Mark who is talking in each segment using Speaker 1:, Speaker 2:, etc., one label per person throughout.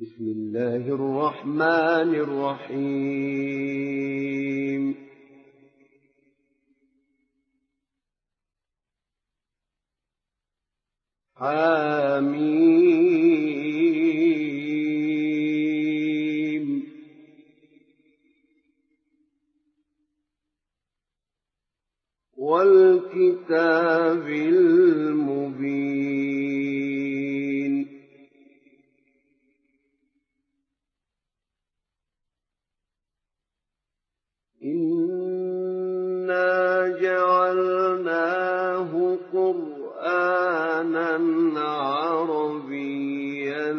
Speaker 1: بسم الله الرحمن الرحيم حميم والكتاب المبين إنا جعلناه قرآنا عربيا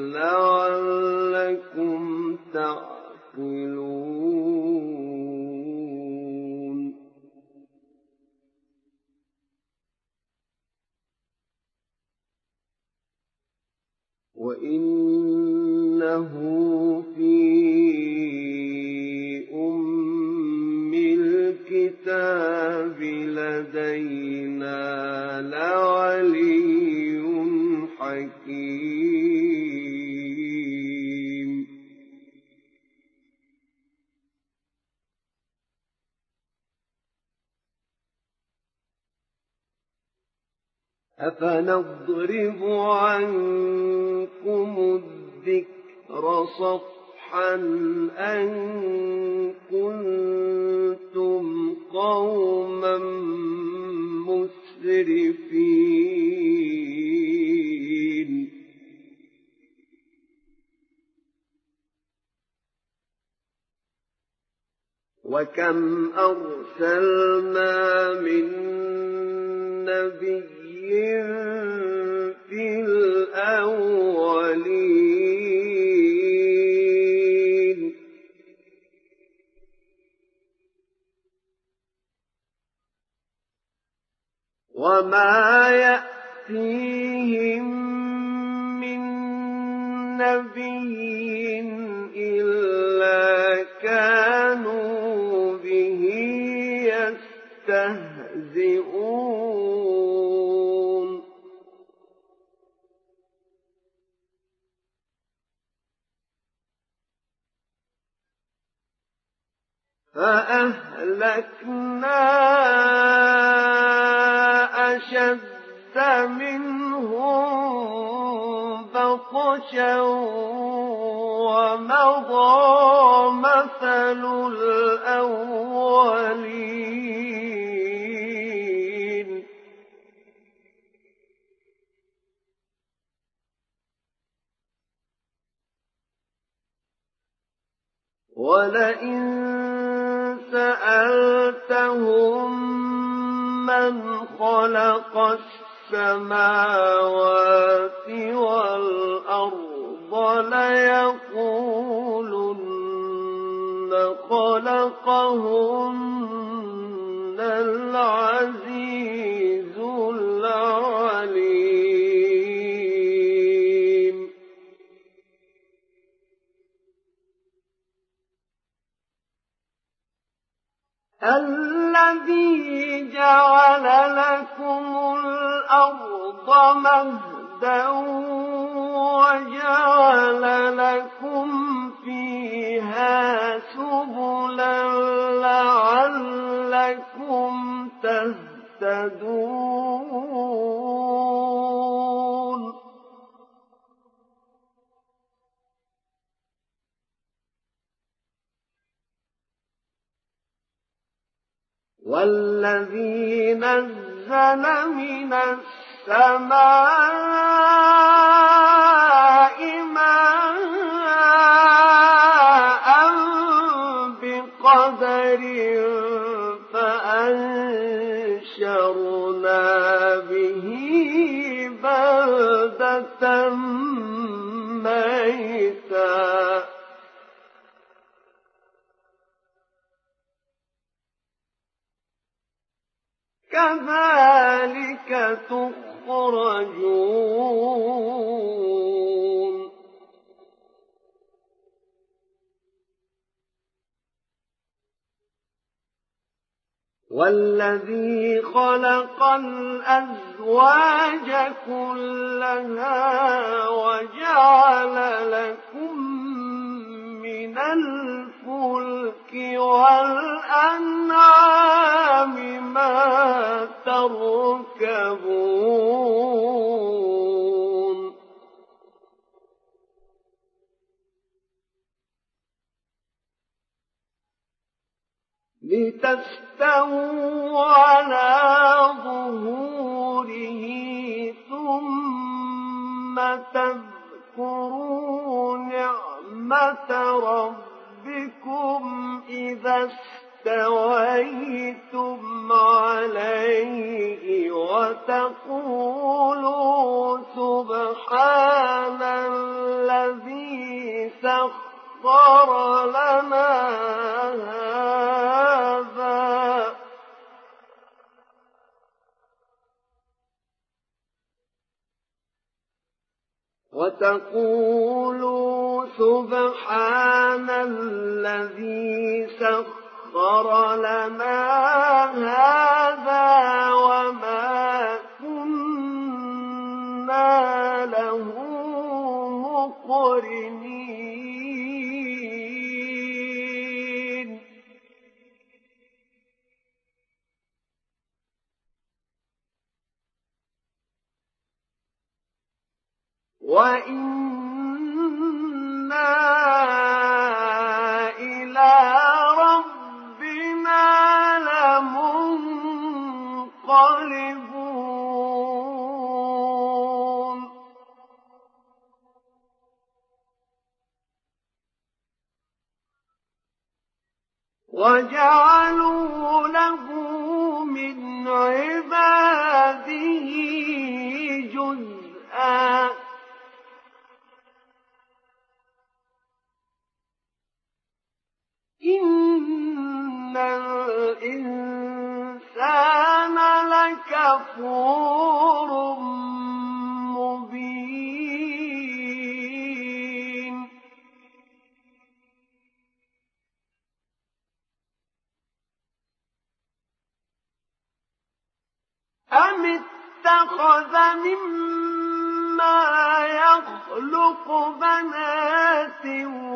Speaker 1: لعلكم تعقلون وإنه في الكتاب لدينا لعلي حكيم أفنضرب عنكم الذكر صفحا أن كنتم قوما مسرفين وكم أرسلنا من نبي في الأولين وما يأتيهم من نبي إلا كانوا به يستهزئون فأهلكنا أشد منهم بطشا ومضى مثل الأولين ولئن سألتهم من خلق السماوات والأرض ليقولن خلقهن العزيز العليم الذي جعل لكم الأرض مهدا وجعل لكم فيها سبلا لعلكم تهتدون والذي نزل من السماء ماء بقدر فأنشرنا به بلدة ميتا كذلك تخرجون والذي خلق الأزواج كلها وجعل لكم الفلك والأنعام ما تركبون لتستووا على ظهوره ثم تذكروا نعمة ربكم إذا استويتم عليه وتقولوا سبحان الذي سخر لنا هذا وتقولوا سبحان الذي سخر لنا هذا وما كنا له مقرنين وإنا إلى ربنا لمنقلبون وجعلوا له من عباده جزءا إن الإنسان لكفور مبين أم اتخذ مما يخلق بنات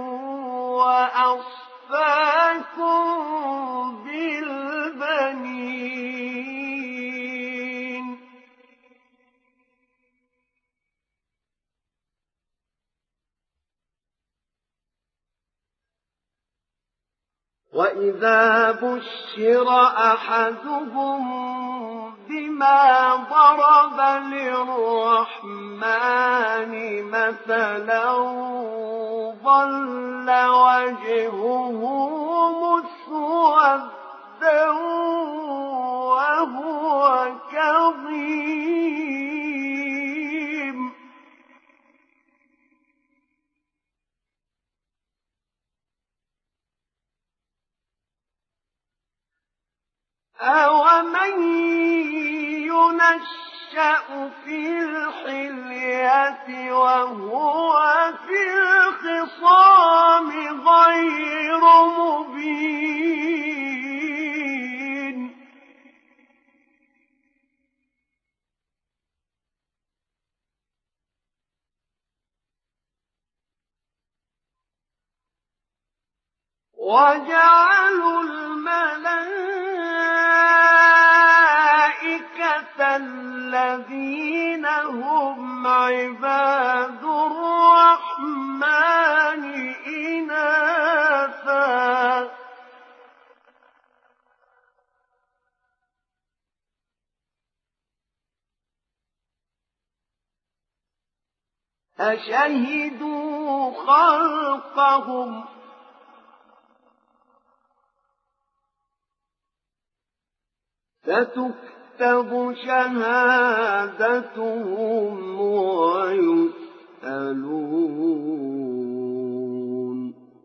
Speaker 1: وأصفاكم بالبنين وإذا بشر أحدهم بما ضرب للرحمن مثلا ظل وجهه مسودا وهو كظيم أَوَمَن يُنَشَّأُ فِي الْحِلْيَةِ وَهُوَ فِي الْخِصَامِ غَيْرُ مُبِينٍ وَجَعَلُوا الْمَلَائِكَةَ الَّذِينَ هُمْ عِبَادُ الرَّحْمَنِ إِنَاثًا ۚ أَشَهِدُوا خَلْقَهُمْ ۚ سَتُكْتَبُ شَهَادَتُهُمْ وَيُسْأَلُونَ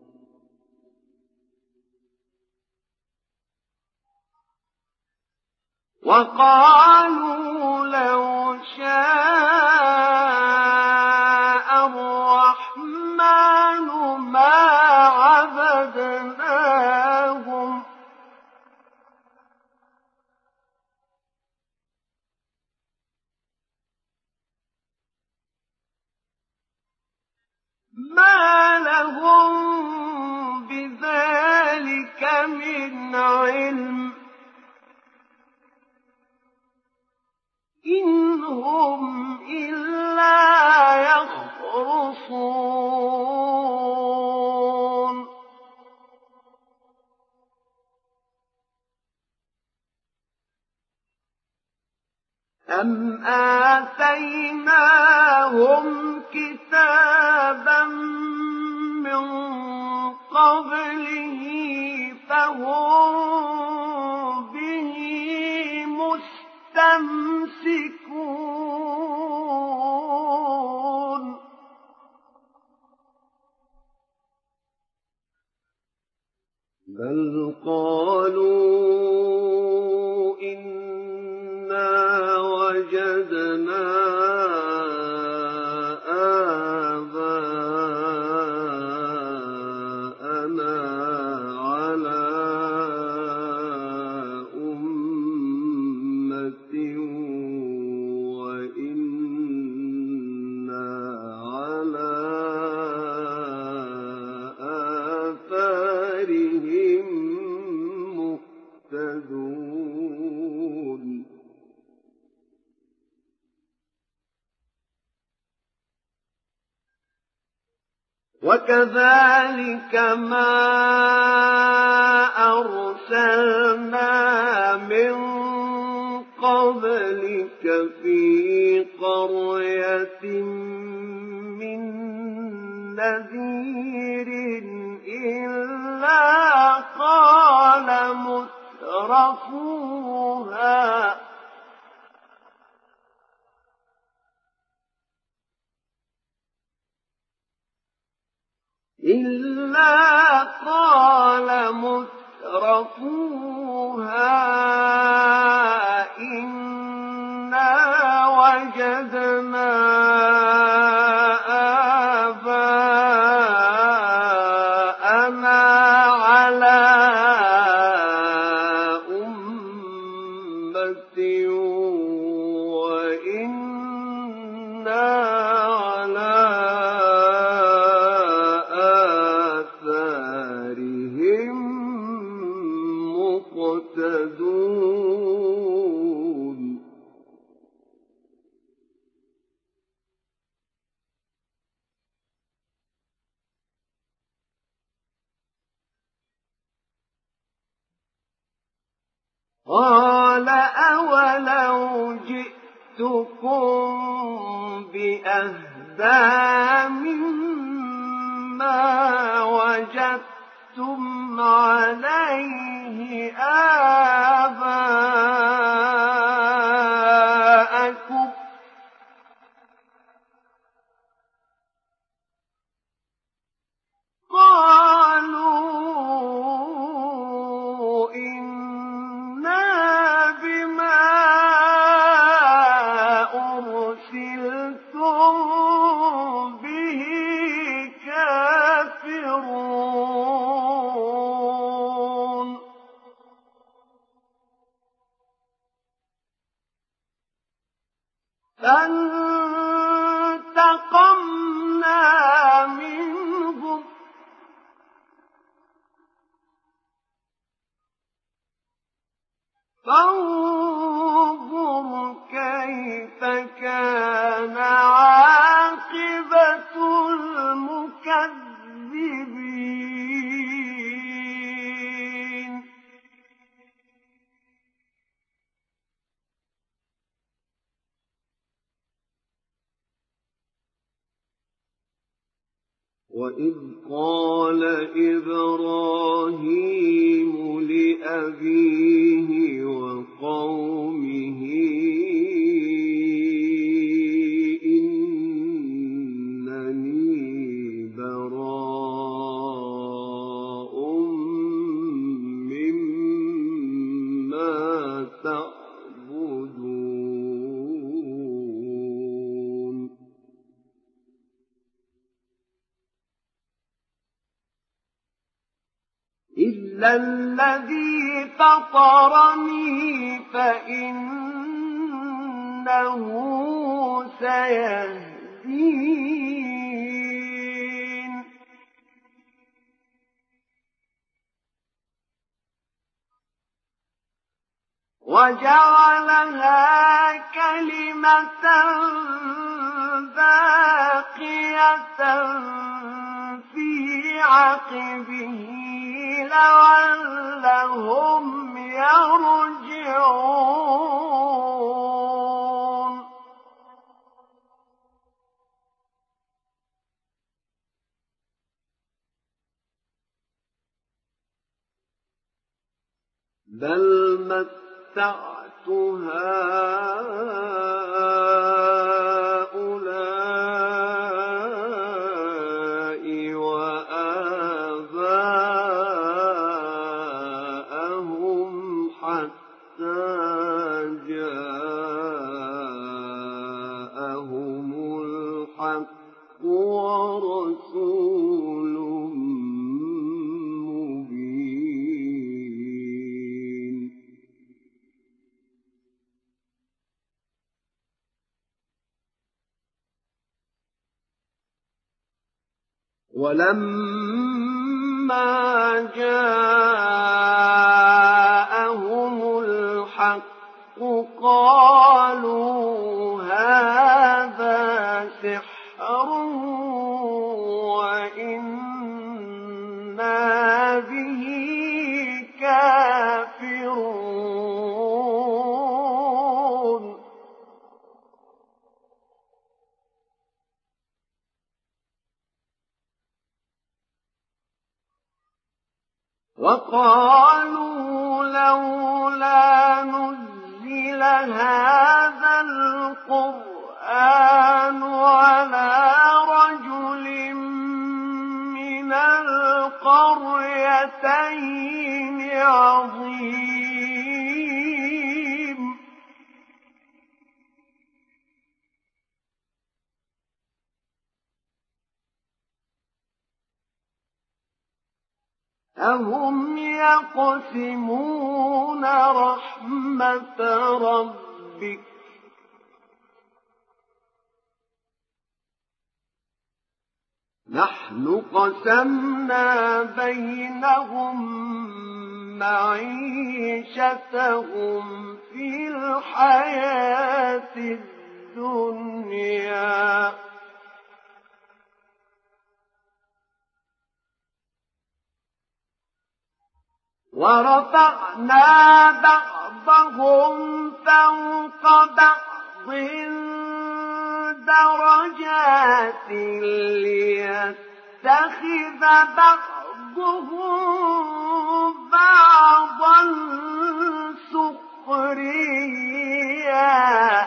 Speaker 1: وَقَالُوا لَوْ شَاءَ الرَّحْمَنُ مَا عَبَدْنَاهُمْ مَا لَهُم عِلْمٍ إِنْ هُمْ إِلَّا يَخْرُصُونَ أَمْ آتَيْنَاهُمْ كِتَابًا مِّن قَبْلِهِ فَهُم بِهِ مُسْتَمْسِكُونَ بَلْ قَالُوا إِنَّا وَجَدْنَا آبَاءَنَا عَلَىٰ أُمَّةٍ وَإِنَّا عَلَىٰ آثَارِهِم مُّهْتَدُونَ وَكَذَٰلِكَ مَا أَرْسَلْنَا مِن قَبْلِكَ فِي قَرْيَةٍ مِّن نَّذِيرٍ إِلَّا قَالَ مُتْرَفُوهَا إِنَّا وَجَدْنَا آبَاءَنَا عَلَىٰ أُمَّةٍ وَإِنَّا عَلَىٰ آثَارِهِم مُّقْتَدُونَ قَالَ أَوَلَوْ جِئْتُكُم بِأَهْدَىٰ مِمَّا وَجَدتُّمْ عَلَيْهِ آبَاءَكُمْ ۖ قَالُوا إِنَّا بِمَا أُرْسِلْتُم بِهِ كَافِرُونَ فَانتَقَمْنَا مِنْهُمْ فانظُرْ كَيْفَ كَانَ عَاقِبَةُ الْمُكَذِّبِينَ وَإِذْ قَالَ إِبْرَاهِيمُ لِأَبِيهِ وَقَوْمِهِ إِنَّنِي بَرَاءٌ مِّمَّا تَعْبُدُونَ إِلَّا الَّذِي فَطَرَنِي فَإِنَّهُ سَيَهْدِينِ وجعلها كلمة باقية في عقبه لعلهم يرجعون بل متعت هؤلاء وآباءهم حتى جاءهم الحق ورسول ولما جاءهم الحق قالوا هذا سحر وإنا به كافرون وقالوا لولا نزل هذا القرآن على رجل من القريتين عظيم أهم يقسمون رحمة ربك نحن قسمنا بينهم معيشتهم في الحياة الدنيا ورفعنا بعضهم فوق بعض درجات ليتخذ بعضهم بعضا سخريا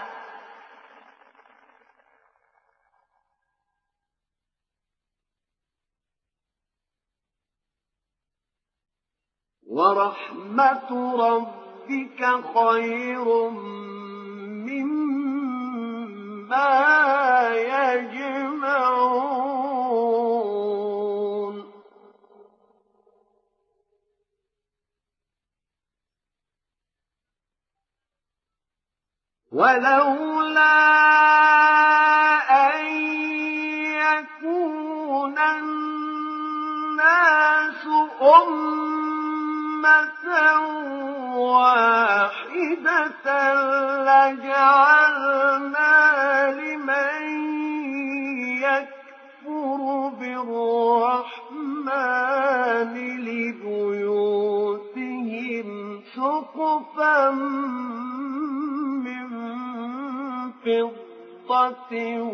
Speaker 1: ورحمة ربك خير مما يجمعون ولولا أن يكون الناس أمة واحدة لجعلنا لمن يكفر بالرحمن لبيوتهم سقفا من فضة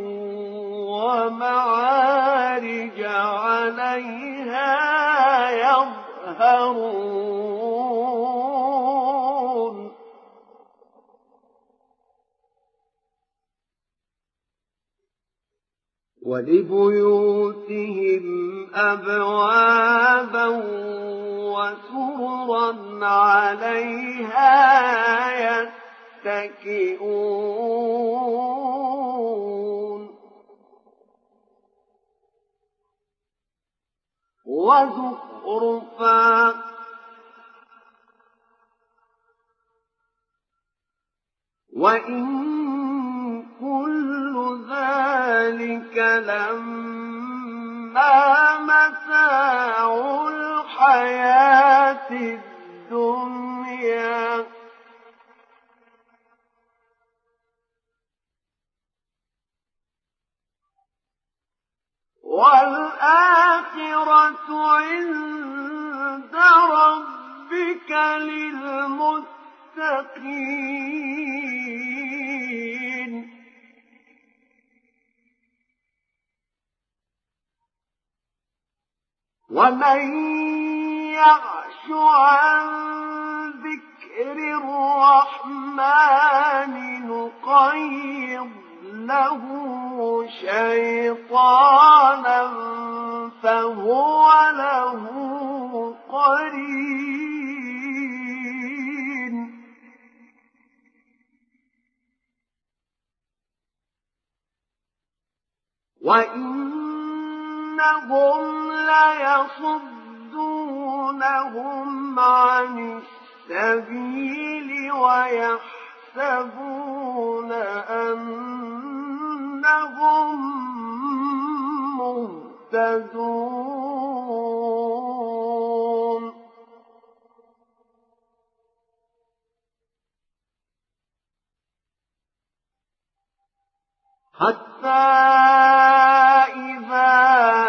Speaker 1: ومعارج عليها يظهرون ولبيوتهم أبوابا وسررا عليها يتكئون وزخرفا وإن كل ذلك لما متاع الحياة الدنيا وَالْآخِرَةُ عِندَ رَبِّكَ لِلْمُتَّقِينَ وَمَن يَعْشُ عَن ذِكْرِ الرَّحْمَنِ نُقَيِّضْ لَهُ شَيْطَانًا فَهُوَ لَهُ قَرِينٌ وَإِنَّهُمْ لَيَصُدُّونَهُمْ عَنِ السَّبِيلِ وَيَحْسَبُونَ أَنَّهُم مُّهْتَدُونَ حَتَّى إِذَا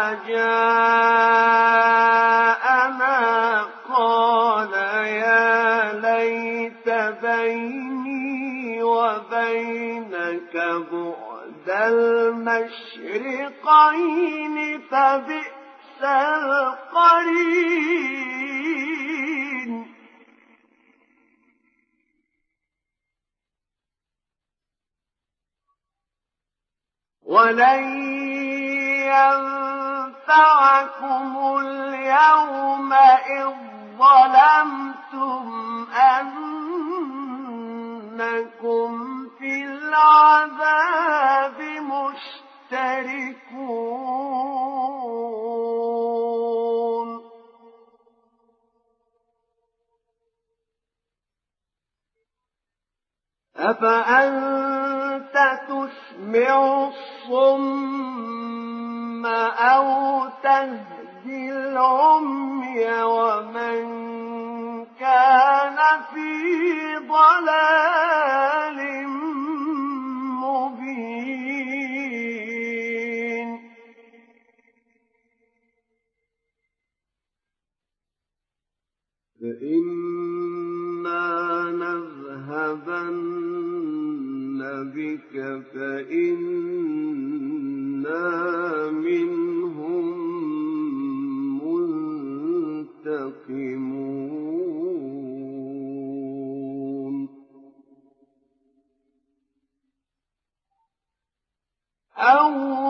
Speaker 1: جَاءَنَا قَالَ يَا لَيْتَ بَيْنِي وَبَيْنَكَ بُعْدَ الْمَشْرِقَيْنِ فَبِئْسَ الْقَرِينُ وَلَن يَنفَعَكُمُ الْيَوْمَ إِذ ظَّلَمْتُمْ أَنَّكُمْ فِي الْعَذَابِ مُشْتَرِكُونَ أَفَأَنتَ تُسْمِعُ الصُّمَّ أَوْ تَهْدِي الْعُمْيَ وَمَن كَانَ فِي ضَلَالٍ مُّبِينٍ فَإِمَّا نَذْهَبَنَّ بِكَ فَإِنَّا مِنْهُم مُّنتَقِمُونَ أَوْ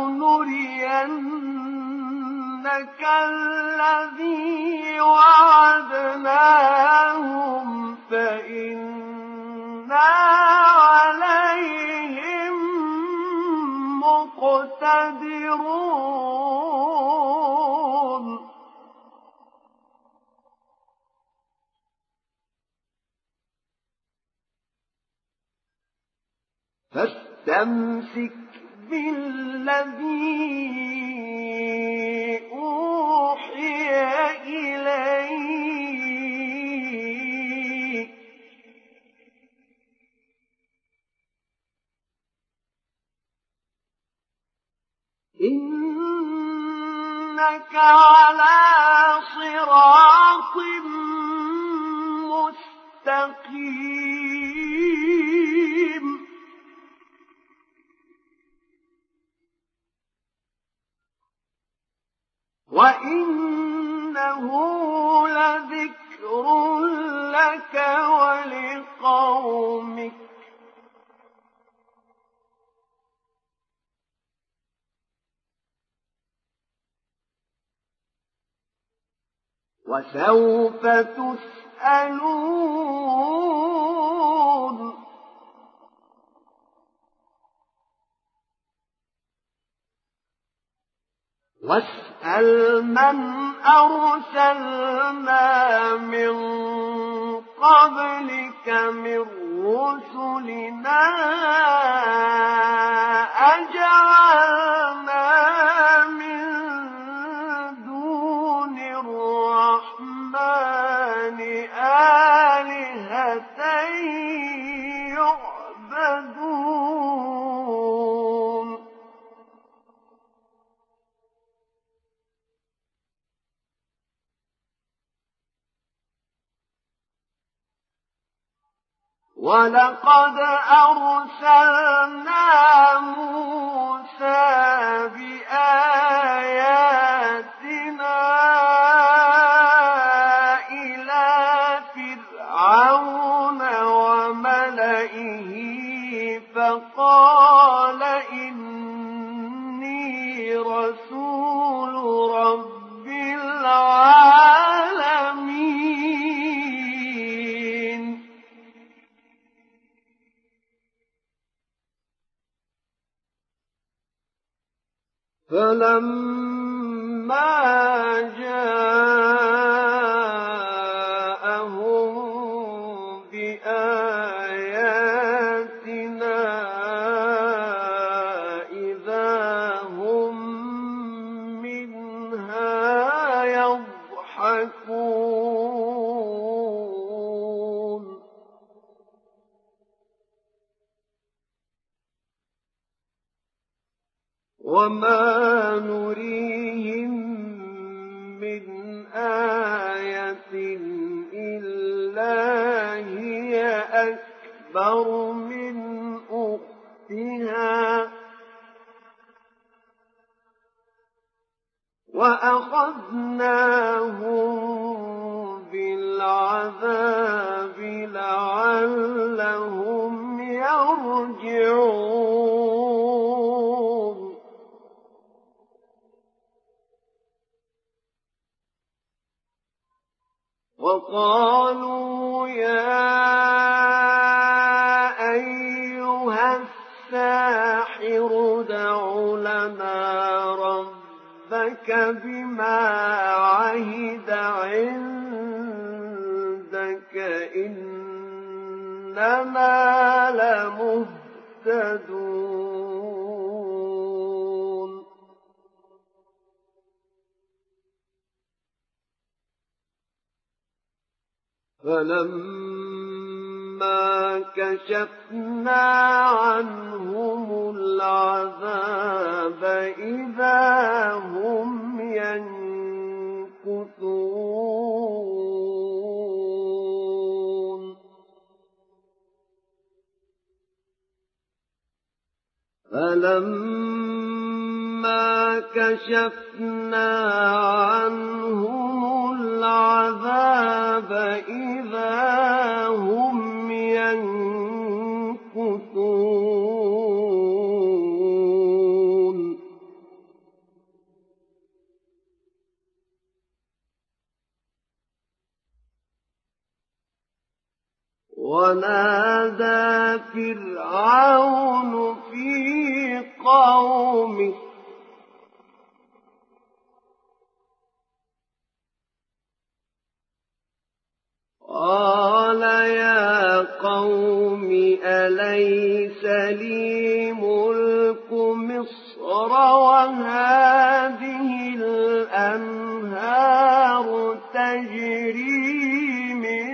Speaker 1: نُرِيَنَّكَ الَّذِي وَعَدْنَاهُمْ فَإِنَّا عَلَيْهِم مُّقْتَدِرُونَ فاستمسك بالذي أوحي إليك إنك على صراط مستقيم وَإِنَّهُ لَذِكْرٌ لَّكَ وَلِقَوْمِكَ وَسَوْفَ تُسْأَلُونَ وَاسْأَلْ مَنْ أَرْسَلْنَا مِن قَبْلِكَ مِن رُّسُلِنَا أَجَعَلْنَا مِن دُونِ الرَّحْمَٰنِ آلِهَةً يُعْبَدُونَ وَلَقَدْ أَرْسَلْنَا مُوسَىٰ بِآيَاتِنَا إِلَىٰ فِرْعَوْنَ وَمَلَئِهِ فَقَالَ إِنِّي رَسُولُ رَبِّ الْعَالَمِينَ فَلَمَّا جَاءَهُم بِآيَاتِنَا إِذَا هُم مِّنْهَا يَضْحَكُونَ وَمَا نُرِيهِم مِّنْ آيَةٍ إِلَّا هِيَ أَكْبَرُ مِنْ أُخْتِهَا وَأَخَذْنَاهُم بِالْعَذَابِ لَعَلَّهُمْ يَرْجِعُونَ وَقَالُوا يَا أَيُّهَ السَّاحِرُ ادْعُ لَنَا رَبَّكَ بِمَا عَهِدَ عِندَكَ إِنَّنَا لَمُهْتَدُونَ فَلَمَّا كَشَفْنَا عَنْهُمُ الْعَذَابَ إِذَا هُمْ يَنكُثُونَ فَلَمَّا كَشَفْنَا عَنْهُمُ الْعَذَابَ إِذَا هُمْ يَنكُثُونَ وَنَادَىٰ فِرْعَوْنُ فِي قَوْمِهِ قَالَ يَا قَوْمِ أَلَيْسَ لِي مُلْكُ مِصْرَ وَهَٰذِهِ الْأَنْهَارُ تَجْرِي مِن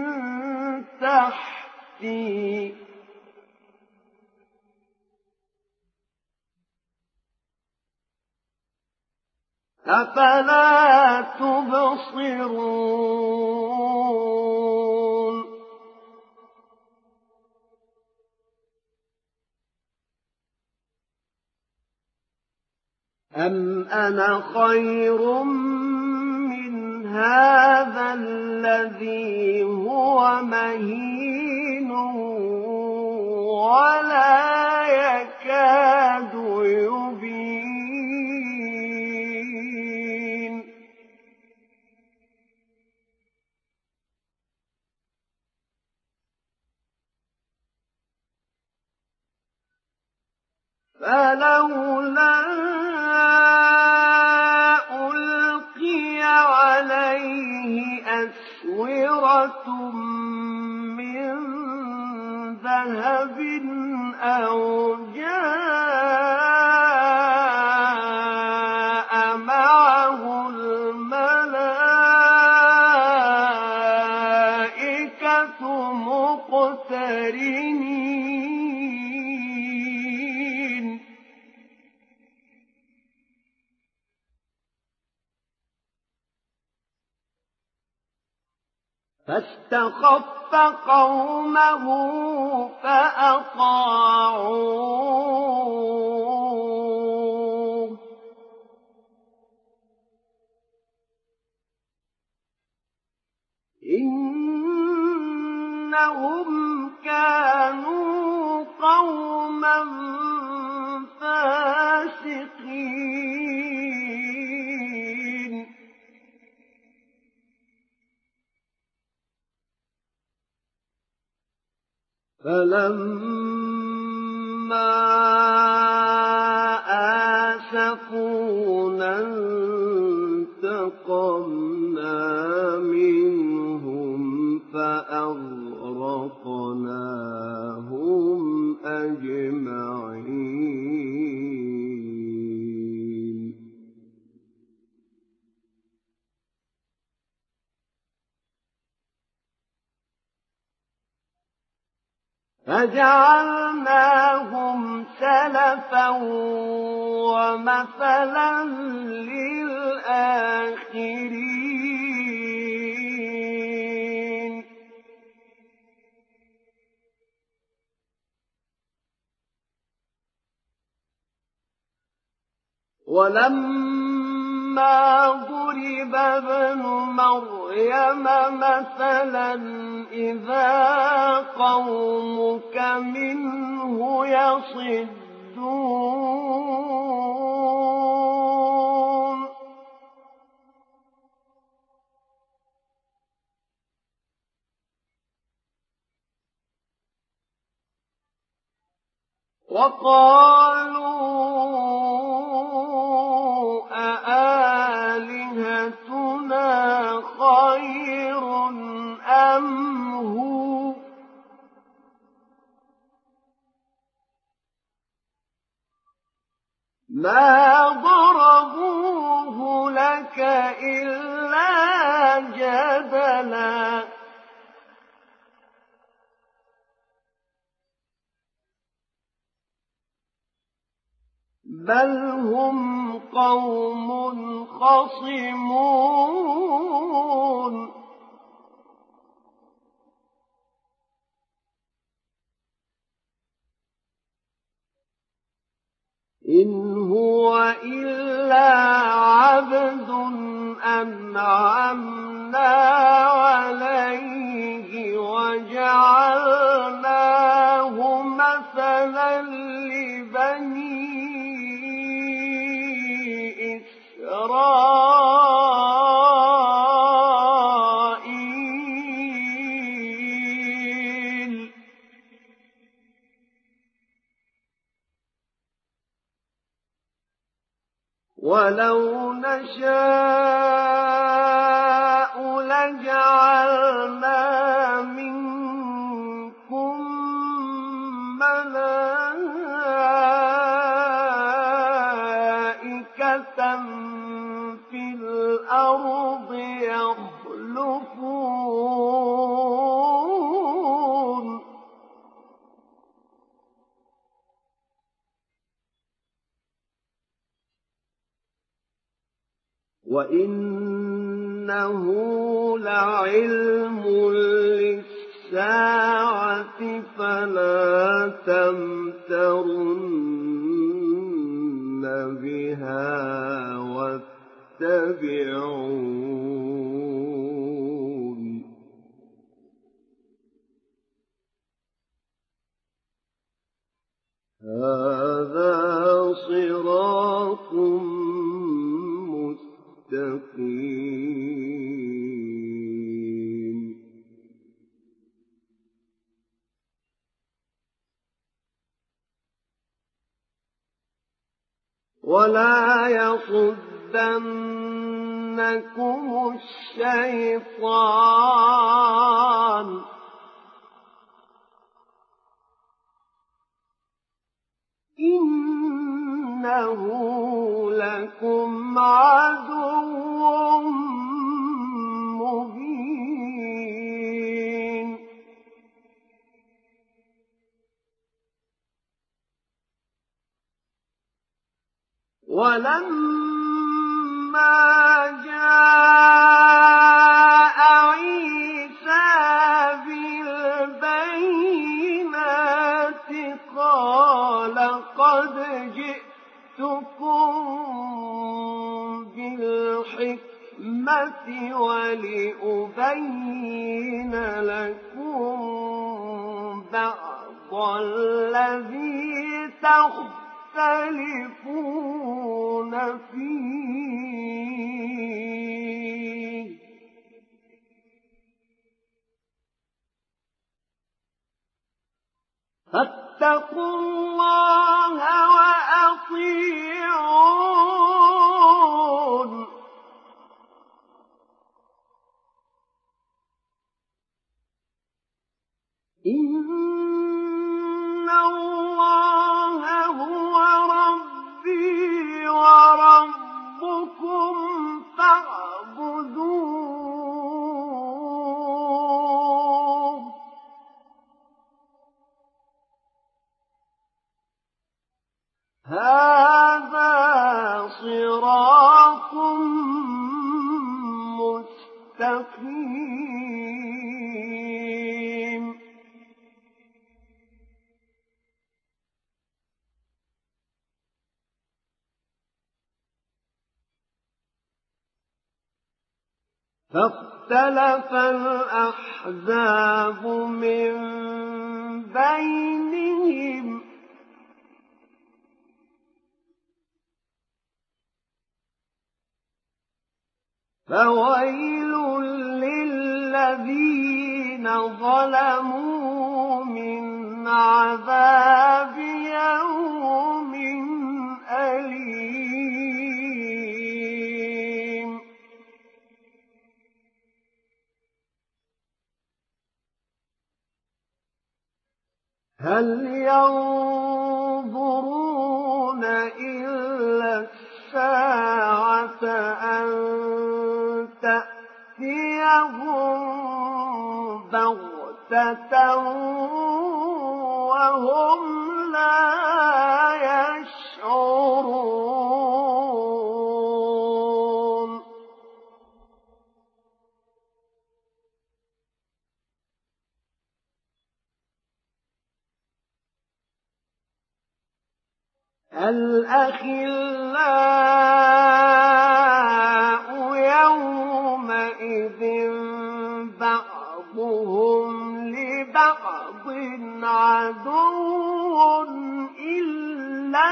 Speaker 1: تَحْتِي ۖ أَفَلَا تُبْصِرُونَ أَمْ أَنَا خَيْرٌ مِّنْ هَٰذَا الَّذِي هُوَ مَهِينٌ وَلَا يَكَادُ يُبِينُ فَلَوْلَا أُلْقِيَ عَلَيْهِ أَسْوِرَةٌ مِّن ذَهَبٍ أَوْ جَاءَ مَعَهُ الْمَلَائِكَةُ مُقْتَرِنِينَ فاستخف قومه فأطاعوه إنهم كانوا قوما فاسقين فلما آسفونا انتقمنا منهم فأغرقناهم أجمعين فجعلناهم سلفا ومثلا للآخرين ولما ضرب ابن مريم مثلا إذا قومك منه يصدون وقالوا أآلهتنا خير أم هو ما ضربوه لك إلا جدلا بل هم قوم خصمون إن هو إلا عبد أنعمنا عليه وجعلناه مثلا لبني إسرائيل ولو نشاء لجعلنا منكم ملائكة في الأرض يخلفون وإنه لعلم للساعة فلا تمترن بها واتبعون هذا صراط مستقيم ولا يصدنكم الشيطان إنه لكم عدو مبين ولما جاء عيسى الحكمة ولأبين لكم بعض الذي تختلفون فيه فاتقوا الله وأطيعون إن الله هو ربي وربكم فاعبدوه هذا صراط مستقيم فاختلف الأحزاب من بينهم فويل للذين ظلموا من عذاب يوم أليم هل ينظرون إلا الساعة أن تأتيهم بغتة وهم لا يشعرون الأخلاء يومئذ بعضهم لبعض عدو إلا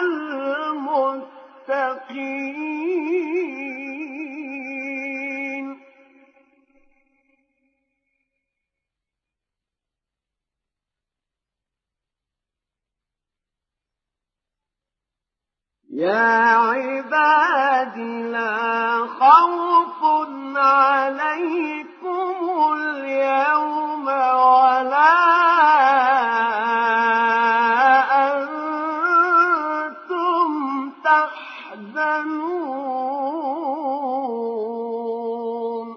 Speaker 1: المتقين يا عباد لا خوف عليكم اليوم ولا أنتم تحزنون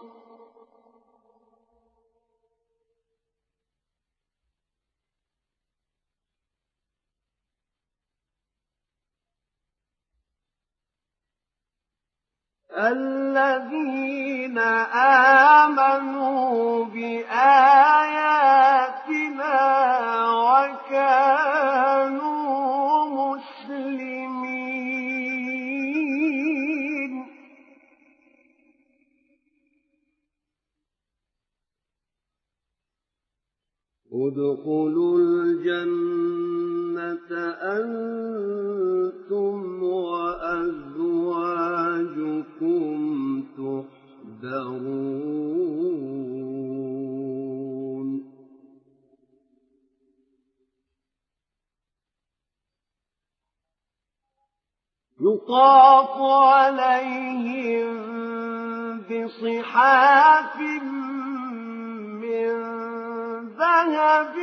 Speaker 1: الذين آمنوا بآياتنا وكانوا مسلمين ادخلوا الجنة أنتم وأزواجكم تحبرون يطاف عليهم بصحاف من ذهب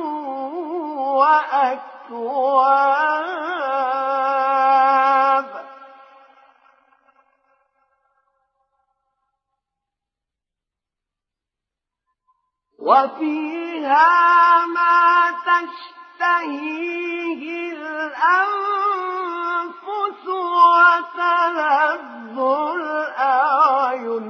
Speaker 1: وأكواب وفيها ما تشتهيه الأنفس وتلذ الأعين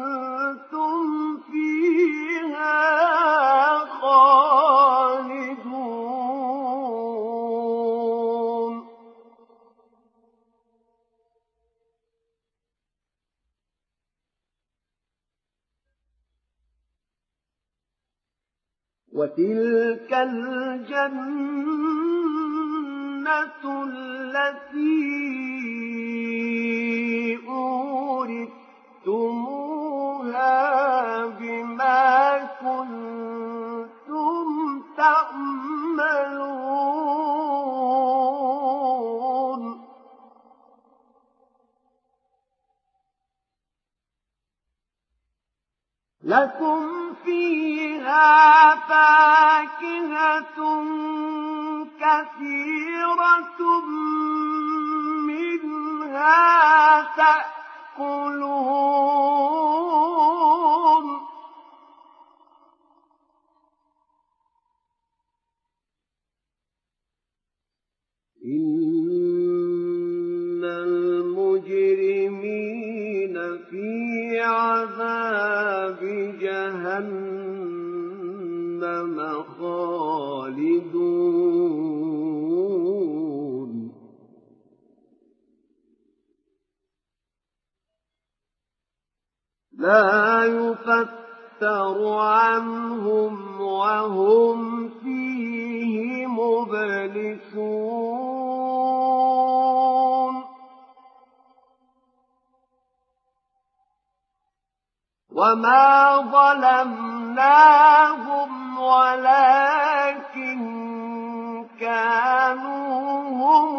Speaker 1: وأنتم فيها خالدون وتلك الجنة التي أورثتموها بما كنتم تعملون لكم فيها فاكهة كثيرة منها تأكلون إن المجرمين في عذاب جهنم خالدون لا يفتر عنهم وهم فيه مبلسون وما ظلمناهم ولكن كانوا هم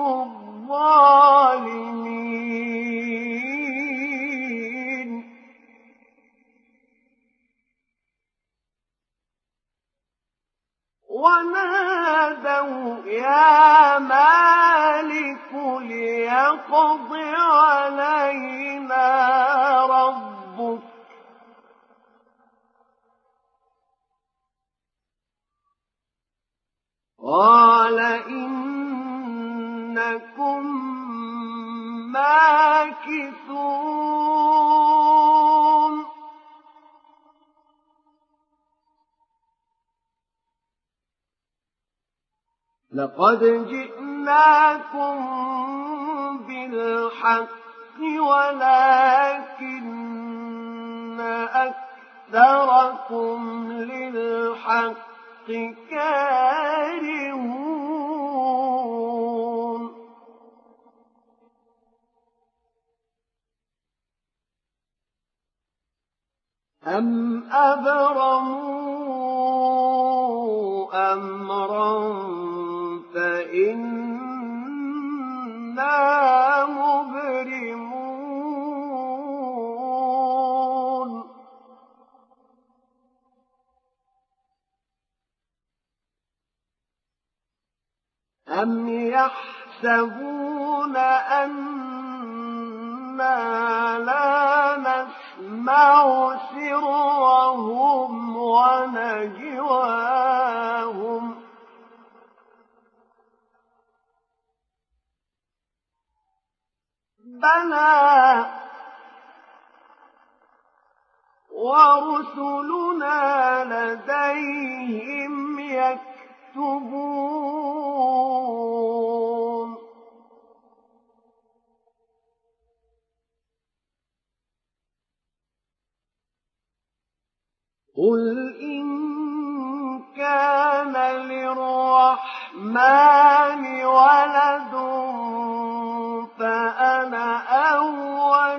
Speaker 1: الظالمين ونادوا يا مالك ليقض علينا ربك قال إنكم ماكثون لقد جئناكم بالحق ولكن أكثركم للحق كارهون أم أبرموا أمرا فإنا مبرمون أم يحسبون أنا لا نسمع سرهم ونجواهم بلى ورسلنا لديهم يكتبون قل إن كان للرحمن ولد فأنا أول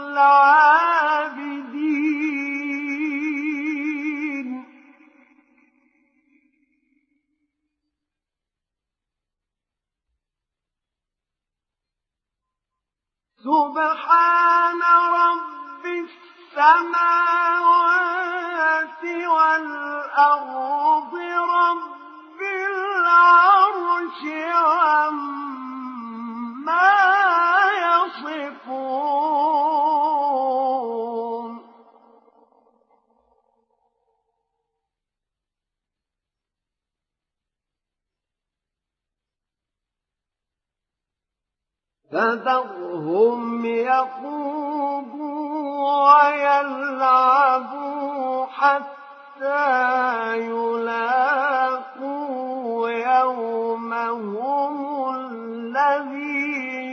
Speaker 1: العابدين سبحان رب السماوات والأرض رب العرش عما يصفون فذرهم يخوضوا ويلعبوا حتى يلاقوا يومهم الذي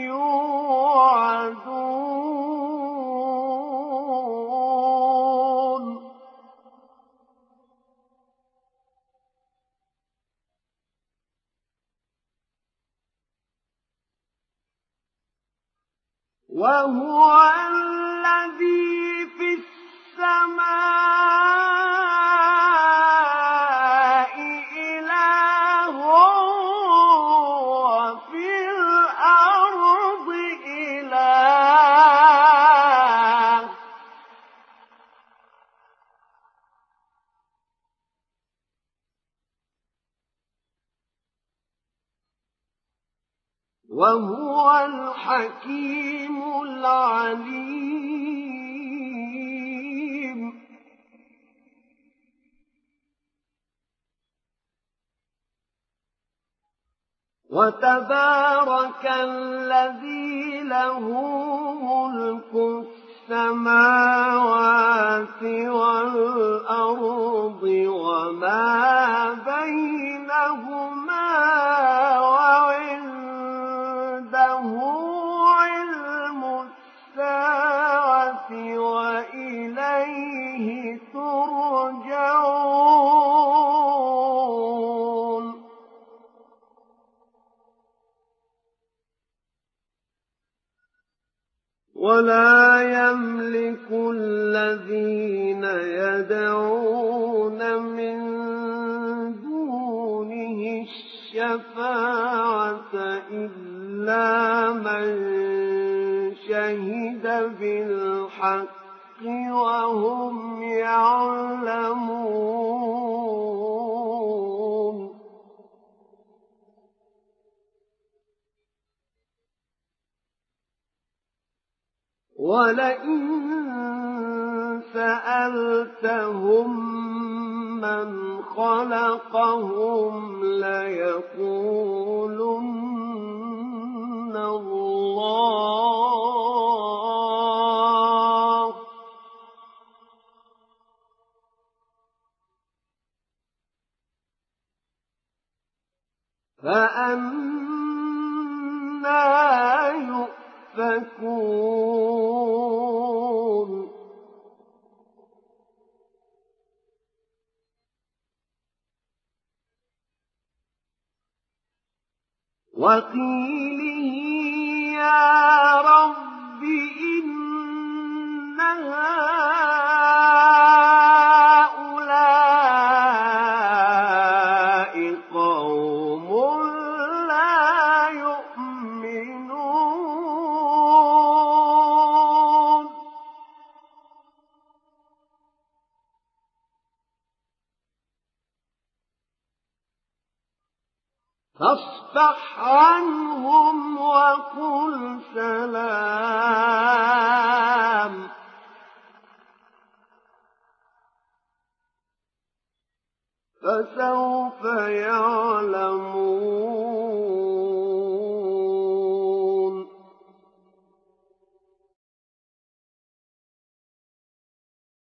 Speaker 1: يوعدون وهو الذي في السماء إله وفي الأرض إله وهو الحكيم العليم. وتبارك الذي له ملك السماوات والأرض وما بينهما وعنده علم الساعة وإليه ترجعون. ولا يملك الذين يدعون من دونه الشفاعة إلا من شهد بالحق وهم يعلمون. ولئن سألتهم من خلقهم ليقولن الله فأنى يؤفكون. وقيله يا رب إن هؤلاء قوم لا يؤمنون. فاصفح عنهم وقل سلام. فسوف يعلمون.